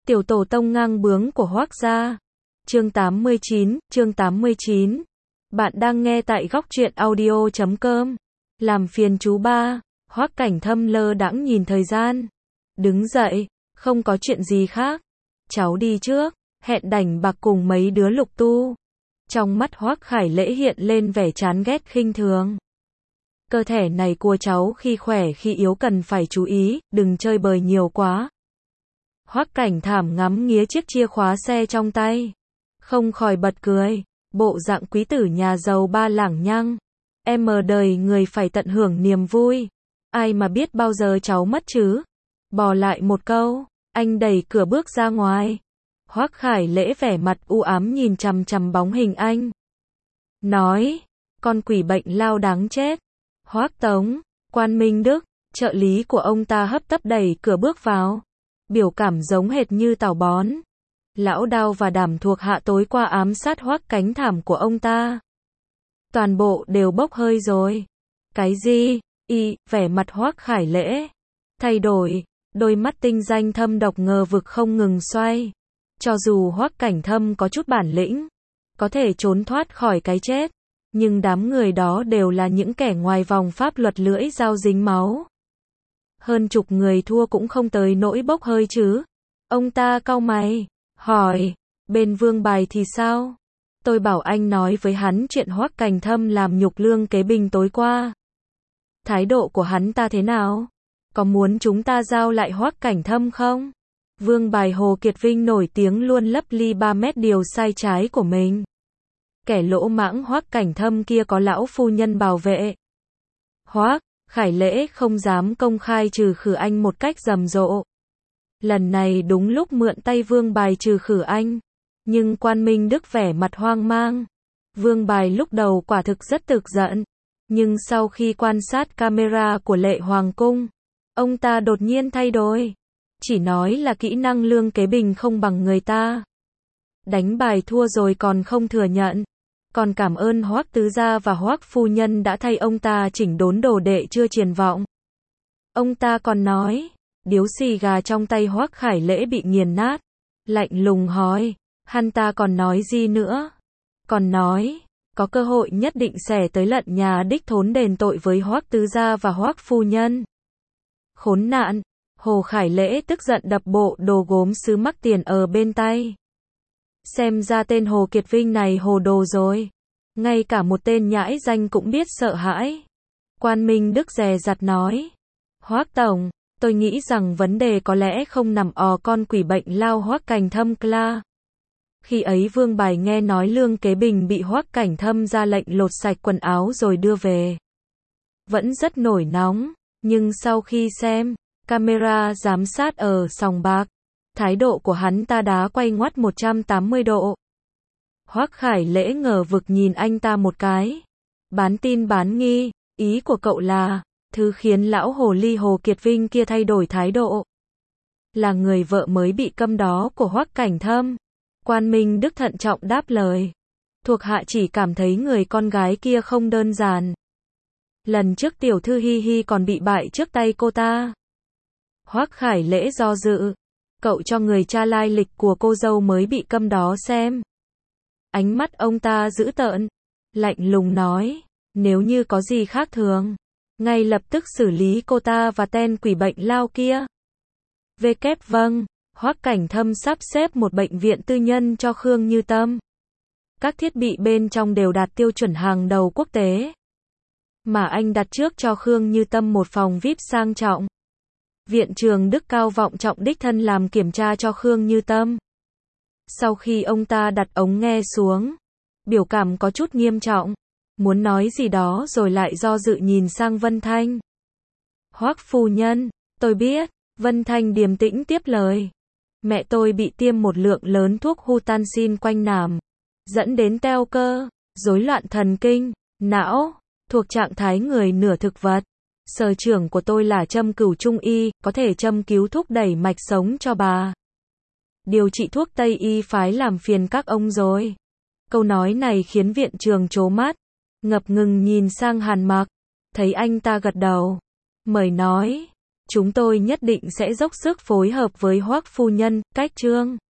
Tiểu tổ tông ngang bướng của Hoác gia. Chương 89. Bạn đang nghe tại góc truyện audio.com. Làm phiền chú ba. Hoác Cảnh Thâm lơ đãng nhìn thời gian. Đứng dậy, không có chuyện gì khác. Cháu đi trước, hẹn đảnh bạc cùng mấy đứa lục tu. Trong mắt Hoác Khải Lễ hiện lên vẻ chán ghét khinh thường. Cơ thể này của cháu khi khỏe khi yếu cần phải chú ý, đừng chơi bời nhiều quá. Hoác Cảnh Thảm ngắm nghía chiếc chìa khóa xe trong tay. Không khỏi bật cười, bộ dạng quý tử nhà giàu ba lảng nhăng. Em ở đời người phải tận hưởng niềm vui. Ai mà biết bao giờ cháu mất chứ. Bỏ lại một câu, anh đẩy cửa bước ra ngoài. Hoác Khải Lễ vẻ mặt u ám nhìn chằm chằm bóng hình anh. Nói, con quỷ bệnh lao đáng chết. Hoác Tống, Quan Minh Đức, trợ lý của ông ta hấp tấp đẩy cửa bước vào. Biểu cảm giống hệt như Tào Bón. Lão Đao và Đảm thuộc hạ tối qua ám sát Hoác Cảnh Thảm của ông ta. Toàn bộ đều bốc hơi rồi. Cái gì? Vẻ mặt Hoác Khải Lễ thay đổi, đôi mắt tinh danh thâm độc ngờ vực không ngừng xoay. Cho dù Hoác Cảnh Thâm có chút bản lĩnh, có thể trốn thoát khỏi cái chết, nhưng đám người đó đều là những kẻ ngoài vòng pháp luật lưỡi dao dính máu. Hơn chục người thua cũng không tới nỗi bốc hơi chứ. Ông ta cau mày, hỏi, bên Vương Bài thì sao? Tôi bảo anh nói với hắn chuyện Hoác Cảnh Thâm làm nhục Lương Kế Bình tối qua. Thái độ của hắn ta thế nào? Có muốn chúng ta giao lại Hoác Cảnh Thâm không? Vương Bài Hồ Kiệt Vinh nổi tiếng luôn lấp ly 3 mét điều sai trái của mình. Kẻ lỗ mãng Hoác Cảnh Thâm kia có lão phu nhân bảo vệ. Hoác Khải Lễ không dám công khai trừ khử anh một cách rầm rộ. Lần này đúng lúc mượn tay Vương Bài trừ khử anh. Nhưng Quan Minh Đức vẻ mặt hoang mang. Vương Bài lúc đầu quả thực rất tức giận. Nhưng sau khi quan sát camera của Lệ Hoàng Cung, ông ta đột nhiên thay đổi. Chỉ nói là kỹ năng Lương Kế Bình không bằng người ta. Đánh bài thua rồi còn không thừa nhận. Còn cảm ơn Hoác Tứ Gia và Hoác Phu Nhân đã thay ông ta chỉnh đốn đồ đệ chưa triển vọng. Ông ta còn nói, điếu xì gà trong tay Hoác Khải Lễ bị nghiền nát. Lạnh lùng hỏi, hắn ta còn nói gì nữa? Còn nói, có cơ hội nhất định sẽ tới lận nhà đích thốn đền tội với Hoác Tứ Gia và Hoác Phu Nhân. Khốn nạn, Hồ Khải Lễ tức giận đập bộ đồ gốm sứ mắc tiền ở bên tay. Xem ra tên Hồ Kiệt Vinh này hồ đồ rồi. Ngay cả một tên nhãi danh cũng biết sợ hãi. Quan Minh Đức dè dặt nói. Hoác Tổng, tôi nghĩ rằng vấn đề có lẽ không nằm ở con quỷ bệnh lao Hoác Cảnh Thâm Cla. Khi ấy Vương Bài nghe nói Lương Kế Bình bị Hoác Cảnh Thâm ra lệnh lột sạch quần áo rồi đưa về. Vẫn rất nổi nóng, nhưng sau khi xem camera giám sát ở sòng bạc, thái độ của hắn ta đã quay ngoắt 180 độ. Hoác Khải Lễ ngờ vực nhìn anh ta một cái. Bán tin bán nghi, ý của cậu là, thứ khiến lão hồ ly Hồ Kiệt Vinh kia thay đổi thái độ. Là người vợ mới bị câm đó của Hoác Cảnh Thâm. Quan Minh Đức thận trọng đáp lời. Thuộc hạ chỉ cảm thấy người con gái kia không đơn giản. Lần trước tiểu thư Hi Hi còn bị bại trước tay cô ta. Hoác Khải Lễ do dự. Cậu cho người tra lai lịch của cô dâu mới bị câm đó xem. Ánh mắt ông ta dữ tợn, lạnh lùng nói, nếu như có gì khác thường, ngay lập tức xử lý cô ta và tên quỷ bệnh lao kia. Vâng, Hoác Cảnh Thâm sắp xếp một bệnh viện tư nhân cho Khương Như Tâm. Các thiết bị bên trong đều đạt tiêu chuẩn hàng đầu quốc tế. Mà anh đặt trước cho Khương Như Tâm một phòng VIP sang trọng. Viện trưởng Đức Cao vọng trọng đích thân làm kiểm tra cho Khương Như Tâm. Sau khi ông ta đặt ống nghe xuống, biểu cảm có chút nghiêm trọng, muốn nói gì đó rồi lại do dự nhìn sang Vân Thanh. Hoác Phu Nhân, tôi biết, Vân Thanh điềm tĩnh tiếp lời. Mẹ tôi bị tiêm một lượng lớn thuốc Hutansin quanh nàm, dẫn đến teo cơ, rối loạn thần kinh, não, thuộc trạng thái người nửa thực vật. Sở trường của tôi là châm cửu trung y, có thể châm cứu thúc đẩy mạch sống cho bà. Điều trị thuốc Tây y phái làm phiền các ông rồi. Câu nói này khiến viện trường trố mắt, ngập ngừng nhìn sang Hàn Mặc, thấy anh ta gật đầu, mời nói, Chúng tôi nhất định sẽ dốc sức phối hợp với Hoắc phu nhân, cách Trương